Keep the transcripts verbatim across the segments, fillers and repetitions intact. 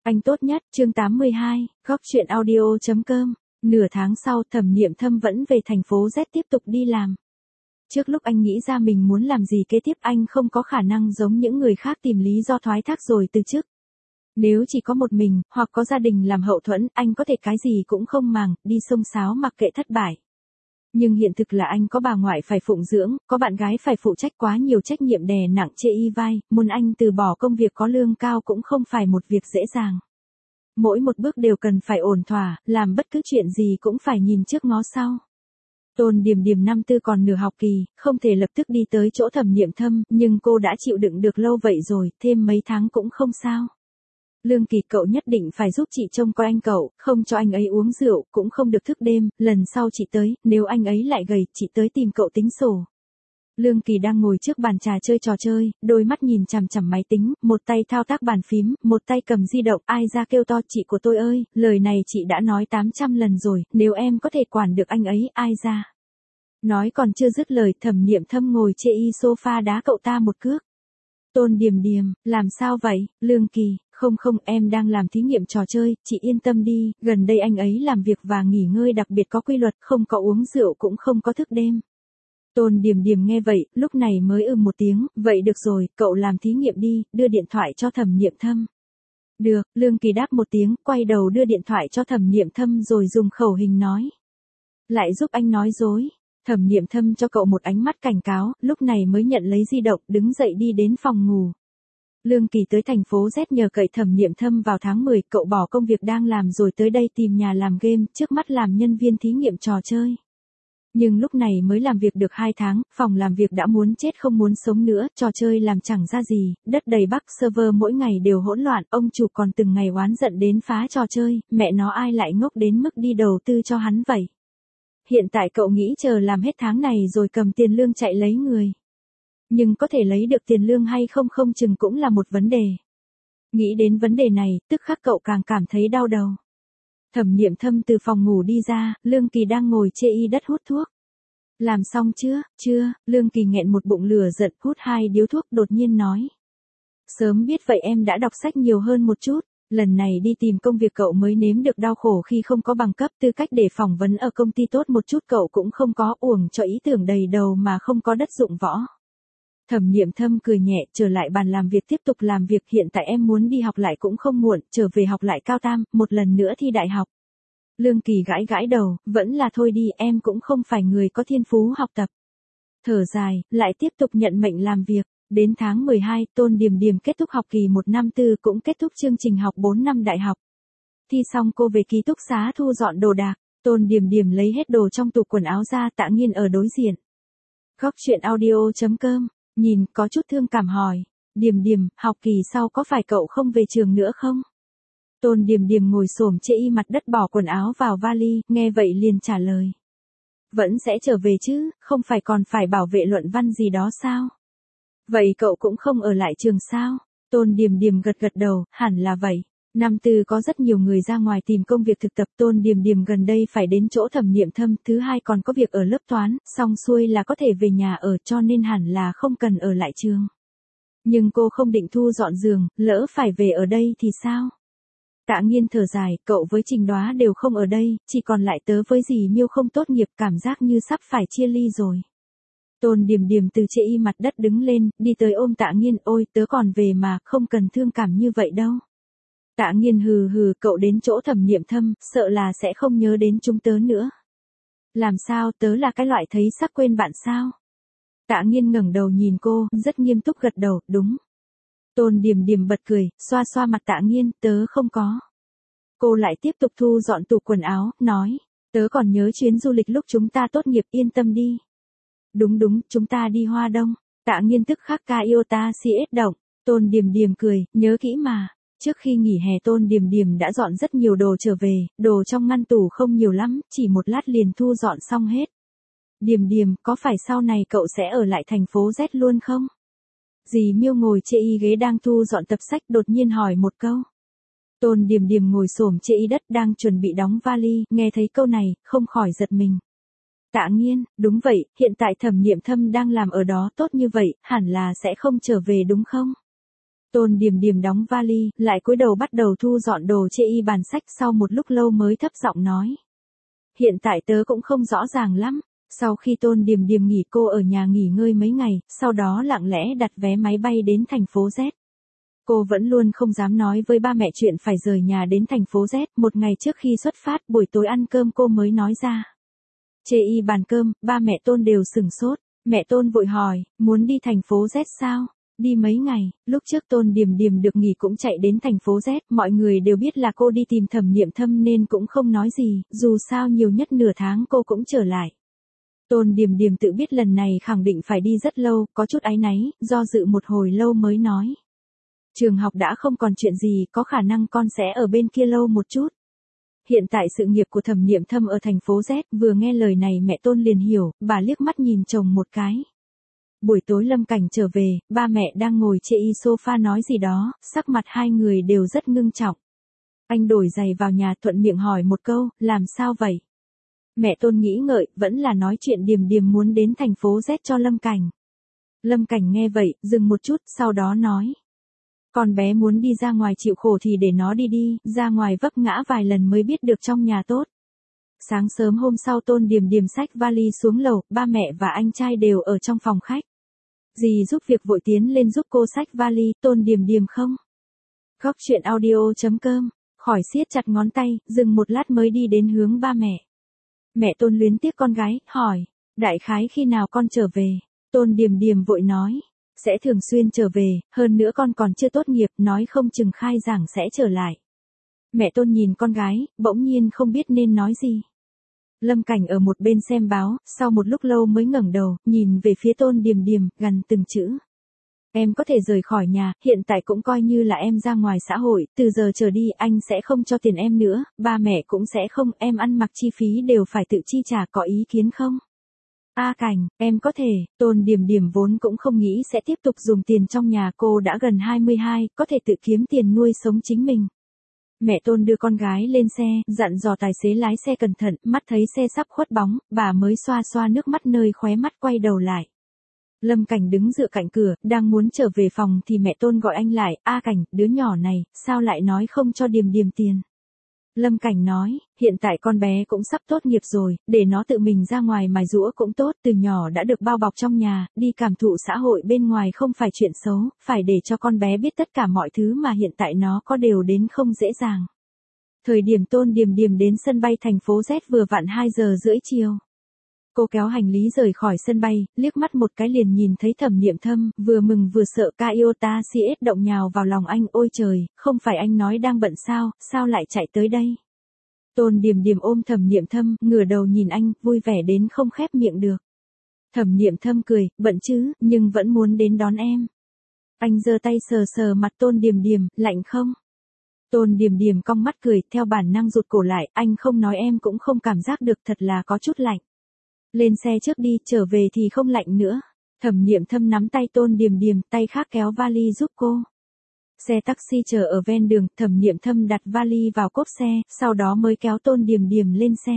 Anh tốt nhất, chương tám mươi hai, góc chuyện audio chấm com. Nửa tháng sau, Thẩm Niệm Thâm vẫn về thành phố Z tiếp tục đi làm. Trước lúc anh nghĩ ra mình muốn làm gì kế tiếp, anh không có khả năng giống những người khác tìm lý do thoái thác rồi từ chức. Nếu chỉ có một mình, hoặc có gia đình làm hậu thuẫn, anh có thể cái gì cũng không màng, đi xông xáo mặc kệ thất bại. Nhưng hiện thực là anh có bà ngoại phải phụng dưỡng, có bạn gái phải phụ trách, quá nhiều trách nhiệm đè nặng chê y vai, muốn anh từ bỏ công việc có lương cao cũng không phải một việc dễ dàng. Mỗi một bước đều cần phải ổn thỏa, làm bất cứ chuyện gì cũng phải nhìn trước ngó sau. Tôn Điềm Điềm năm tư còn nửa học kỳ, không thể lập tức đi tới chỗ Thẩm Niệm Thâm, nhưng cô đã chịu đựng được lâu vậy rồi, thêm mấy tháng cũng không sao. Lương Kỳ, cậu nhất định phải giúp chị trông coi anh cậu, không cho anh ấy uống rượu, cũng không được thức đêm, lần sau chị tới, nếu anh ấy lại gầy, chị tới tìm cậu tính sổ. Lương Kỳ đang ngồi trước bàn trà chơi trò chơi, đôi mắt nhìn chằm chằm máy tính, một tay thao tác bàn phím, một tay cầm di động, ai ra kêu to, chị của tôi ơi, lời này chị đã nói tám trăm lần rồi, nếu em có thể quản được anh ấy, ai ra. Nói còn chưa dứt lời, Thẩm Niệm Thâm ngồi chê y sofa đá cậu ta một cước. Tôn Điềm Điềm, làm sao vậy, Lương Kỳ, không không, em đang làm thí nghiệm trò chơi, chị yên tâm đi, gần đây anh ấy làm việc và nghỉ ngơi đặc biệt có quy luật, không có uống rượu cũng không có thức đêm. Tôn Điềm Điềm nghe vậy, lúc này mới ừm một tiếng, vậy được rồi, cậu làm thí nghiệm đi, đưa điện thoại cho Thẩm Niệm Thâm. Được, Lương Kỳ đáp một tiếng, quay đầu đưa điện thoại cho Thẩm Niệm Thâm rồi dùng khẩu hình nói. Lại giúp anh nói dối. Thẩm Niệm Thâm cho cậu một ánh mắt cảnh cáo, lúc này mới nhận lấy di động, đứng dậy đi đến phòng ngủ. Lương Kỳ tới thành phố Z nhờ cậy Thẩm Niệm Thâm vào tháng mười, cậu bỏ công việc đang làm rồi tới đây tìm nhà làm game, trước mắt làm nhân viên thí nghiệm trò chơi. Nhưng lúc này mới làm việc được hai tháng, phòng làm việc đã muốn chết không muốn sống nữa, trò chơi làm chẳng ra gì, đất đầy bắc, server mỗi ngày đều hỗn loạn, ông chủ còn từng ngày oán giận đến phá trò chơi, mẹ nó ai lại ngốc đến mức đi đầu tư cho hắn vậy. Hiện tại cậu nghĩ chờ làm hết tháng này rồi cầm tiền lương chạy lấy người. Nhưng có thể lấy được tiền lương hay không không chừng cũng là một vấn đề. Nghĩ đến vấn đề này, tức khắc cậu càng cảm thấy đau đầu. Thẩm Niệm Thâm từ phòng ngủ đi ra, Lương Kỳ đang ngồi chê y đất hút thuốc. Làm xong chưa, chưa, Lương Kỳ nghẹn một bụng lửa giận, hút hai điếu thuốc đột nhiên nói. Sớm biết vậy em đã đọc sách nhiều hơn một chút. Lần này đi tìm công việc cậu mới nếm được đau khổ khi không có bằng cấp, tư cách để phỏng vấn ở công ty tốt một chút cậu cũng không có, uổng cho ý tưởng đầy đầu mà không có đất dụng võ. Thẩm Niệm Thâm cười nhẹ, trở lại bàn làm việc tiếp tục làm việc, hiện tại em muốn đi học lại cũng không muộn, trở về học lại cao tam, một lần nữa thi đại học. Lương Kỳ gãi gãi đầu, vẫn là thôi đi, em cũng không phải người có thiên phú học tập. Thở dài, lại tiếp tục nhận mệnh làm việc. Đến tháng mười hai, Tôn Điềm Điềm kết thúc học kỳ một năm tư cũng kết thúc chương trình học bốn năm đại học. Thi xong cô về ký túc xá thu dọn đồ đạc, Tôn Điềm Điềm lấy hết đồ trong tủ quần áo ra, Tạ Nghiên ở đối diện. Góc chuyện audio chấm com, nhìn có chút thương cảm hỏi, Điềm Điềm, học kỳ sau có phải cậu không về trường nữa không? Tôn Điềm Điềm ngồi xổm chê y mặt đất bỏ quần áo vào vali, nghe vậy liền trả lời. Vẫn sẽ trở về chứ, không phải còn phải bảo vệ luận văn gì đó sao? Vậy cậu cũng không ở lại trường sao? Tôn Điềm Điềm gật gật đầu, hẳn là vậy. Năm tư có rất nhiều người ra ngoài tìm công việc thực tập, Tôn Điềm Điềm gần đây phải đến chỗ Thẩm Niệm Thâm, thứ hai còn có việc ở lớp toán, xong xuôi là có thể về nhà ở, cho nên hẳn là không cần ở lại trường. Nhưng cô không định thu dọn giường, lỡ phải về ở đây thì sao? Tạ Nghiên thở dài, cậu với Trình Đoá đều không ở đây, chỉ còn lại tớ với dì Miêu không tốt nghiệp, cảm giác như sắp phải chia ly rồi. Tôn Điềm Điềm từ chê y mặt đất đứng lên, đi tới ôm Tạ Nghiên, ôi tớ còn về mà, không cần thương cảm như vậy đâu. Tạ Nghiên hừ hừ, cậu đến chỗ Thẩm Niệm Thâm, sợ là sẽ không nhớ đến chúng tớ nữa. Làm sao, tớ là cái loại thấy sắc quên bạn sao? Tạ Nghiên ngẩng đầu nhìn cô, rất nghiêm túc gật đầu, đúng. Tôn Điềm Điềm bật cười, xoa xoa mặt Tạ Nghiên, tớ không có. Cô lại tiếp tục thu dọn tủ quần áo, nói, tớ còn nhớ chuyến du lịch lúc chúng ta tốt nghiệp, yên tâm đi. Đúng đúng, chúng ta đi Hoa Đông. Tạ Nghiên tức khắc ca yêu ta si ết động. Tôn Điềm Điềm cười, nhớ kỹ mà. Trước khi nghỉ hè Tôn Điềm Điềm đã dọn rất nhiều đồ trở về, đồ trong ngăn tủ không nhiều lắm, chỉ một lát liền thu dọn xong hết. Điềm Điềm, có phải sau này cậu sẽ ở lại thành phố Z luôn không? Dì Miêu ngồi chê y ghế đang thu dọn tập sách, đột nhiên hỏi một câu. Tôn Điềm Điềm ngồi xổm chê y đất đang chuẩn bị đóng vali, nghe thấy câu này, không khỏi giật mình. Tạ Nghiên, đúng vậy, hiện tại Thẩm Niệm Thâm đang làm ở đó tốt như vậy, hẳn là sẽ không trở về đúng không? Tôn Điềm Điềm đóng vali, lại cúi đầu bắt đầu thu dọn đồ chê y bàn sách, sau một lúc lâu mới thấp giọng nói. Hiện tại tớ cũng không rõ ràng lắm. Sau khi Tôn Điềm Điềm nghỉ, cô ở nhà nghỉ ngơi mấy ngày, sau đó lặng lẽ đặt vé máy bay đến thành phố Z. Cô vẫn luôn không dám nói với ba mẹ chuyện phải rời nhà đến thành phố Z. Một ngày trước khi xuất phát, buổi tối ăn cơm cô mới nói ra. Chê y bàn cơm, ba mẹ Tôn đều sửng sốt. Mẹ Tôn vội hỏi, muốn đi thành phố Z sao? Đi mấy ngày, lúc trước Tôn Điềm Điềm được nghỉ cũng chạy đến thành phố Z, mọi người đều biết là cô đi tìm Thẩm Niệm Thâm nên cũng không nói gì, dù sao nhiều nhất nửa tháng cô cũng trở lại. Tôn Điềm Điềm tự biết lần này khẳng định phải đi rất lâu, có chút áy náy, do dự một hồi lâu mới nói. Trường học đã không còn chuyện gì, có khả năng con sẽ ở bên kia lâu một chút. Hiện tại sự nghiệp của Thẩm Niệm Thâm ở thành phố Z, vừa nghe lời này mẹ Tôn liền hiểu, bà liếc mắt nhìn chồng một cái. Buổi tối Lâm Cảnh trở về, ba mẹ đang ngồi chê y sofa nói gì đó, sắc mặt hai người đều rất ngưng trọng. Anh đổi giày vào nhà thuận miệng hỏi một câu, làm sao vậy? Mẹ Tôn nghĩ ngợi, vẫn là nói chuyện Điềm Điềm muốn đến thành phố Z cho Lâm Cảnh. Lâm Cảnh nghe vậy, dừng một chút, sau đó nói. Con bé muốn đi ra ngoài chịu khổ thì để nó đi đi, ra ngoài vấp ngã vài lần mới biết được trong nhà tốt. Sáng sớm hôm sau Tôn Điềm Điềm xách vali xuống lầu, ba mẹ và anh trai đều ở trong phòng khách. Dì giúp việc vội tiến lên giúp cô xách vali, Tôn Điềm Điềm không? Góc chuyện audio chấm com, khỏi siết chặt ngón tay, dừng một lát mới đi đến hướng ba mẹ. Mẹ Tôn luyến tiếc con gái, hỏi, đại khái khi nào con trở về? Tôn Điềm Điềm vội nói, sẽ thường xuyên trở về, hơn nữa con còn chưa tốt nghiệp, nói không chừng khai giảng sẽ trở lại. Mẹ Tôn nhìn con gái, bỗng nhiên không biết nên nói gì. Lâm Cảnh ở một bên xem báo, sau một lúc lâu mới ngẩng đầu, nhìn về phía Tôn Điềm Điềm, gằn từng chữ. Em có thể rời khỏi nhà, hiện tại cũng coi như là em ra ngoài xã hội, từ giờ trở đi anh sẽ không cho tiền em nữa, ba mẹ cũng sẽ không, em ăn mặc chi phí đều phải tự chi trả, có ý kiến không? A Cảnh, em có thể, Tôn Điềm Điềm vốn cũng không nghĩ sẽ tiếp tục dùng tiền trong nhà, cô đã gần hai mươi hai, có thể tự kiếm tiền nuôi sống chính mình. Mẹ Tôn đưa con gái lên xe, dặn dò tài xế lái xe cẩn thận, mắt thấy xe sắp khuất bóng, bà mới xoa xoa nước mắt nơi khóe mắt quay đầu lại. Lâm Cảnh đứng dựa cạnh cửa, đang muốn trở về phòng thì mẹ Tôn gọi anh lại, A Cảnh, đứa nhỏ này, sao lại nói không cho Điềm Điềm tiền? Lâm Cảnh nói, hiện tại con bé cũng sắp tốt nghiệp rồi, để nó tự mình ra ngoài mài giũa cũng tốt, từ nhỏ đã được bao bọc trong nhà, đi cảm thụ xã hội bên ngoài không phải chuyện xấu, phải để cho con bé biết tất cả mọi thứ mà hiện tại nó có đều đến không dễ dàng. Thời điểm Tôn Điềm Điềm đến sân bay thành phố Z vừa vặn hai giờ rưỡi chiều. Cô kéo hành lý rời khỏi sân bay, liếc mắt một cái liền nhìn thấy Thẩm Niệm Thâm, vừa mừng vừa sợ, Toyota Siết động nhào vào lòng anh, ôi trời, không phải anh nói đang bận sao, sao lại chạy tới đây? Tôn Điềm Điềm ôm Thẩm Niệm Thâm, ngửa đầu nhìn anh, vui vẻ đến không khép miệng được. Thẩm Niệm Thâm cười, bận chứ, nhưng vẫn muốn đến đón em. Anh giơ tay sờ sờ mặt Tôn Điềm Điềm, lạnh không? Tôn Điềm Điềm cong mắt cười, theo bản năng rụt cổ lại, anh không nói em cũng không cảm giác được, thật là có chút lạnh. Lên xe trước đi, trở về thì không lạnh nữa. Thẩm Niệm Thâm nắm tay Tôn Điềm Điềm, tay khác kéo vali giúp cô. Xe taxi chờ ở ven đường, Thẩm Niệm Thâm đặt vali vào cốp xe, sau đó mới kéo Tôn Điềm Điềm lên xe.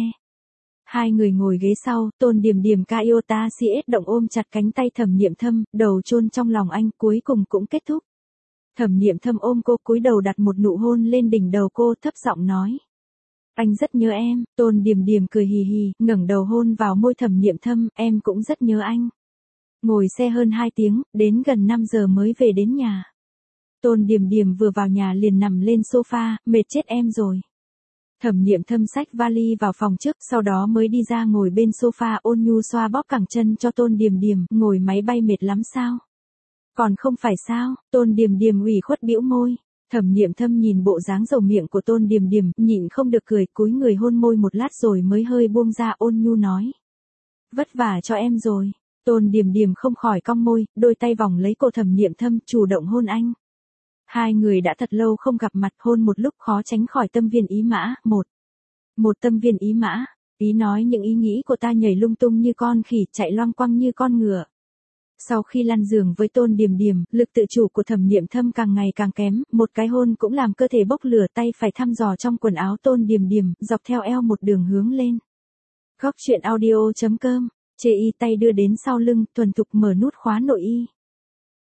Hai người ngồi ghế sau, Tôn Điềm Điềm Toyota Siết động ôm chặt cánh tay Thẩm Niệm Thâm, đầu chôn trong lòng anh, cuối cùng cũng kết thúc. Thẩm Niệm Thâm ôm cô, cúi đầu đặt một nụ hôn lên đỉnh đầu cô, thấp giọng nói. Anh rất nhớ em. Tôn Điềm Điềm cười hì hì, ngẩng đầu hôn vào môi Thẩm Niệm Thâm, em cũng rất nhớ anh. Ngồi xe hơn hai tiếng, đến gần năm giờ mới về đến nhà. Tôn Điềm Điềm vừa vào nhà liền nằm lên sofa, mệt chết em rồi. Thẩm Niệm Thâm xách vali vào phòng trước, sau đó mới đi ra ngồi bên sofa, ôn nhu xoa bóp cẳng chân cho Tôn Điềm Điềm, ngồi máy bay mệt lắm sao? Còn không phải sao? Tôn Điềm Điềm ủy khuất bĩu môi. Thẩm Niệm Thâm nhìn bộ dáng dầu miệng của Tôn Điềm Điềm, nhịn không được cười, cúi người hôn môi một lát rồi mới hơi buông ra, ôn nhu nói. Vất vả cho em rồi. Tôn Điềm Điềm không khỏi cong môi, đôi tay vòng lấy cổ Thẩm Niệm Thâm, chủ động hôn anh. Hai người đã thật lâu không gặp mặt, hôn một lúc khó tránh khỏi tâm viên ý mã, một. Một tâm viên ý mã, ý nói những ý nghĩ của ta nhảy lung tung như con khỉ, chạy loang quăng như con ngựa. Sau khi lăn giường với Tôn Điềm Điềm, lực tự chủ của Thẩm Niệm Thâm càng ngày càng kém, một cái hôn cũng làm cơ thể bốc lửa, tay phải thăm dò trong quần áo Tôn Điềm Điềm, dọc theo eo một đường hướng lên. Góc chuyện audio chấm com, chê y tay đưa đến sau lưng, thuần thục mở nút khóa nội y.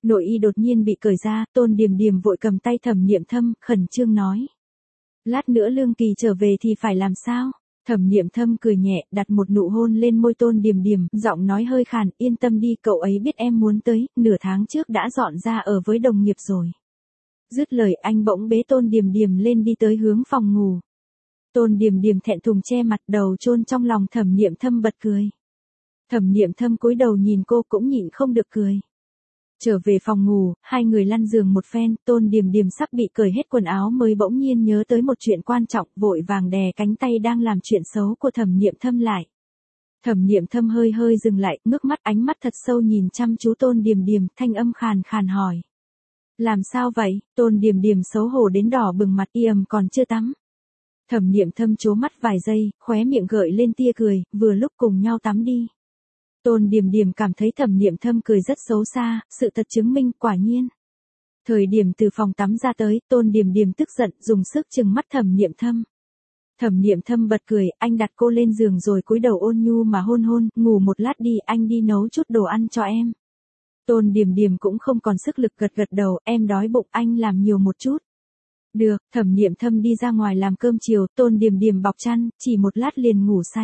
Nội y đột nhiên bị cởi ra, Tôn Điềm Điềm vội cầm tay Thẩm Niệm Thâm, khẩn trương nói. Lát nữa Lương Kỳ trở về thì phải làm sao? Thẩm Niệm Thâm cười nhẹ, đặt một nụ hôn lên môi Tôn Điềm Điềm, giọng nói hơi khàn, yên tâm đi, cậu ấy biết em muốn tới, nửa tháng trước đã dọn ra ở với đồng nghiệp rồi. Dứt lời anh bỗng bế Tôn Điềm Điềm lên đi tới hướng phòng ngủ. Tôn Điềm Điềm thẹn thùng che mặt, đầu chôn trong lòng Thẩm Niệm Thâm bật cười. Thẩm Niệm Thâm cúi đầu nhìn cô cũng nhịn không được cười. Trở về phòng ngủ, hai người lăn giường một phen, Tôn Điềm Điềm sắp bị cởi hết quần áo mới bỗng nhiên nhớ tới một chuyện quan trọng, vội vàng đè cánh tay đang làm chuyện xấu của Thẩm Niệm Thâm lại. Thẩm Niệm Thâm hơi hơi dừng lại, ngước mắt, ánh mắt thật sâu nhìn chăm chú Tôn Điềm Điềm, thanh âm khàn khàn hỏi. Làm sao vậy? Tôn Điềm Điềm xấu hổ đến đỏ bừng mặt, y ầm còn chưa tắm. Thẩm Niệm Thâm trố mắt vài giây, khóe miệng gợi lên tia cười, vừa lúc cùng nhau tắm đi. Tôn Điềm Điềm cảm thấy Thẩm Niệm Thâm cười rất xấu xa, sự thật chứng minh quả nhiên. Thời điểm từ phòng tắm ra tới, Tôn Điềm Điềm tức giận, dùng sức trừng mắt Thẩm Niệm Thâm. Thẩm Niệm Thâm bật cười, anh đặt cô lên giường rồi cúi đầu ôn nhu mà hôn hôn, ngủ một lát đi, anh đi nấu chút đồ ăn cho em. Tôn Điềm Điềm cũng không còn sức lực gật gật đầu, em đói bụng, anh làm nhiều một chút. Được, Thẩm Niệm Thâm đi ra ngoài làm cơm chiều, Tôn Điềm Điềm bọc chăn, chỉ một lát liền ngủ say.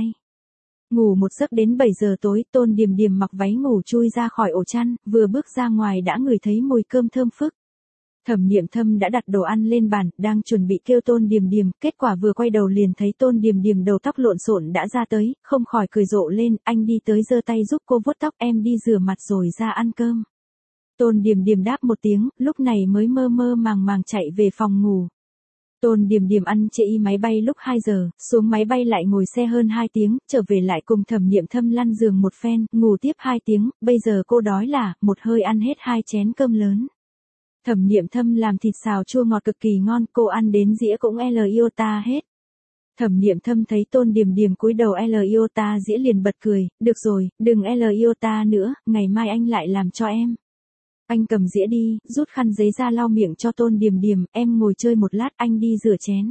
Ngủ một giấc đến bảy giờ tối, Tôn Điềm Điềm mặc váy ngủ chui ra khỏi ổ chăn, vừa bước ra ngoài đã ngửi thấy mùi cơm thơm phức. Thẩm Niệm Thâm đã đặt đồ ăn lên bàn, đang chuẩn bị kêu Tôn Điềm Điềm, kết quả vừa quay đầu liền thấy Tôn Điềm Điềm đầu tóc lộn xộn đã ra tới, không khỏi cười rộ lên, anh đi tới giơ tay giúp cô vuốt tóc, em đi rửa mặt rồi ra ăn cơm. Tôn Điềm Điềm đáp một tiếng, lúc này mới mơ mơ màng màng chạy về phòng ngủ. Tôn Điềm Điềm ăn trễ máy bay lúc hai giờ, xuống máy bay lại ngồi xe hơn hai tiếng, trở về lại cùng Thẩm Niệm Thâm lăn giường một phen, ngủ tiếp hai tiếng, bây giờ cô đói là, một hơi ăn hết hai chén cơm lớn. Thẩm Niệm Thâm làm thịt xào chua ngọt cực kỳ ngon, cô ăn đến dĩa cũng L iota hết. Thẩm Niệm Thâm thấy Tôn Điềm Điềm cúi đầu L iota dĩa liền bật cười, được rồi, đừng L iota nữa, ngày mai anh lại làm cho em. Anh cầm dĩa đi, rút khăn giấy ra lau miệng cho Tôn Điềm Điềm, em ngồi chơi một lát, anh đi rửa chén.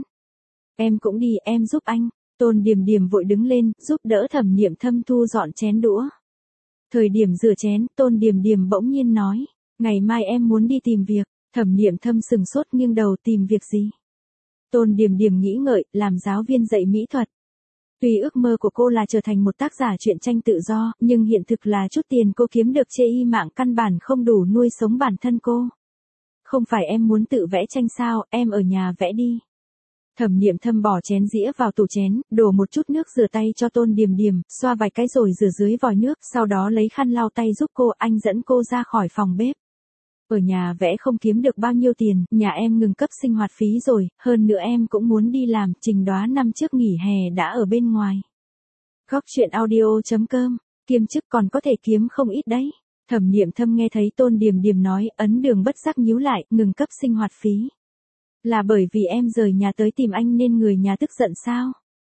Em cũng đi, em giúp anh. Tôn Điềm Điềm vội đứng lên, giúp đỡ Thẩm Niệm Thâm thu dọn chén đũa. Thời điểm rửa chén, Tôn Điềm Điềm bỗng nhiên nói, ngày mai em muốn đi tìm việc. Thẩm Niệm Thâm sừng sốt nghiêng đầu, tìm việc gì? Tôn Điềm Điềm nghĩ ngợi, làm giáo viên dạy mỹ thuật. Tuy ước mơ của cô là trở thành một tác giả truyện tranh tự do, nhưng hiện thực là chút tiền cô kiếm được chê y mạng căn bản không đủ nuôi sống bản thân cô. Không phải em muốn tự vẽ tranh sao, em ở nhà vẽ đi. Thẩm Niệm Thâm bỏ chén dĩa vào tủ chén, đổ một chút nước rửa tay cho Tôn Điềm Điềm, xoa vài cái rồi rửa dưới vòi nước, sau đó lấy khăn lau tay giúp cô, anh dẫn cô ra khỏi phòng bếp. Ở nhà vẽ không kiếm được bao nhiêu tiền, nhà em ngừng cấp sinh hoạt phí rồi, hơn nữa em cũng muốn đi làm, Trình Đoá năm trước nghỉ hè đã ở bên ngoài. Góc truyện audio chấm com, kiêm chức còn có thể kiếm không ít đấy. Thẩm Niệm Thâm nghe thấy Tôn Điềm Điềm nói, ấn đường bất giác nhíu lại, ngừng cấp sinh hoạt phí. Là bởi vì em rời nhà tới tìm anh nên người nhà tức giận sao?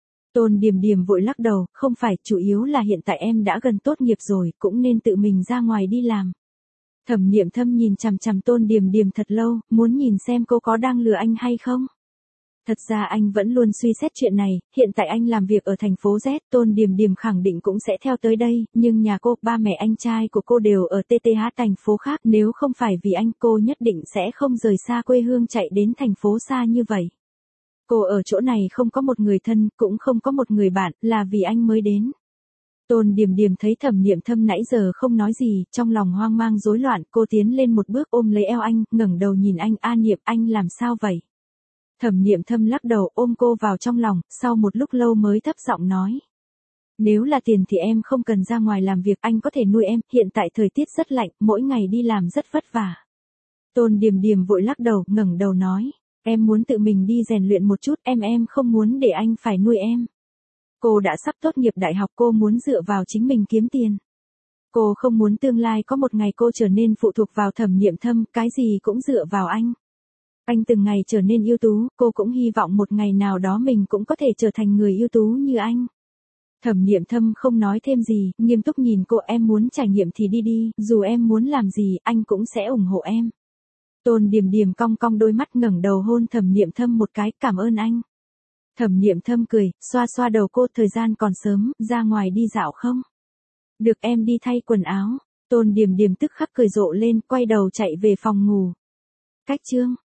Tôn Điềm Điềm vội lắc đầu, không phải, chủ yếu là hiện tại em đã gần tốt nghiệp rồi, cũng nên tự mình ra ngoài đi làm. Thẩm Niệm Thâm nhìn chằm chằm Tôn Điềm Điềm thật lâu, muốn nhìn xem cô có đang lừa anh hay không. Thật ra anh vẫn luôn suy xét chuyện này, hiện tại anh làm việc ở thành phố Z, Tôn Điềm Điềm khẳng định cũng sẽ theo tới đây, nhưng nhà cô, ba mẹ anh trai của cô đều ở tê tê hát thành phố khác, nếu không phải vì anh cô nhất định sẽ không rời xa quê hương chạy đến thành phố xa như vậy. Cô ở chỗ này không có một người thân, cũng không có một người bạn, là vì anh mới đến. Tôn Điềm Điềm thấy Thẩm Niệm Thâm nãy giờ không nói gì, trong lòng hoang mang rối loạn, cô tiến lên một bước ôm lấy eo anh, ngẩng đầu nhìn anh, A Niệm, anh làm sao vậy? Thẩm Niệm Thâm lắc đầu, ôm cô vào trong lòng, sau một lúc lâu mới thấp giọng nói. Nếu là tiền thì em không cần ra ngoài làm việc, anh có thể nuôi em, hiện tại thời tiết rất lạnh, mỗi ngày đi làm rất vất vả. Tôn Điềm Điềm vội lắc đầu, ngẩng đầu nói, em muốn tự mình đi rèn luyện một chút, em em không muốn để anh phải nuôi em. Cô đã sắp tốt nghiệp đại học, cô muốn dựa vào chính mình kiếm tiền. Cô không muốn tương lai có một ngày cô trở nên phụ thuộc vào Thẩm Niệm Thâm, cái gì cũng dựa vào anh. Anh từng ngày trở nên ưu tú, cô cũng hy vọng một ngày nào đó mình cũng có thể trở thành người ưu tú như anh. Thẩm Niệm Thâm không nói thêm gì, nghiêm túc nhìn cô, em muốn trải nghiệm thì đi đi, dù em muốn làm gì, anh cũng sẽ ủng hộ em. Tôn Điềm Điềm cong cong đôi mắt, ngẩng đầu hôn Thẩm Niệm Thâm một cái, cảm ơn anh. Thẩm Niệm Thâm cười, xoa xoa đầu cô, thời gian còn sớm, ra ngoài đi dạo không? Được, em đi thay quần áo. Tôn Điềm Điềm tức khắc cười rộ lên, quay đầu chạy về phòng ngủ. Cách chương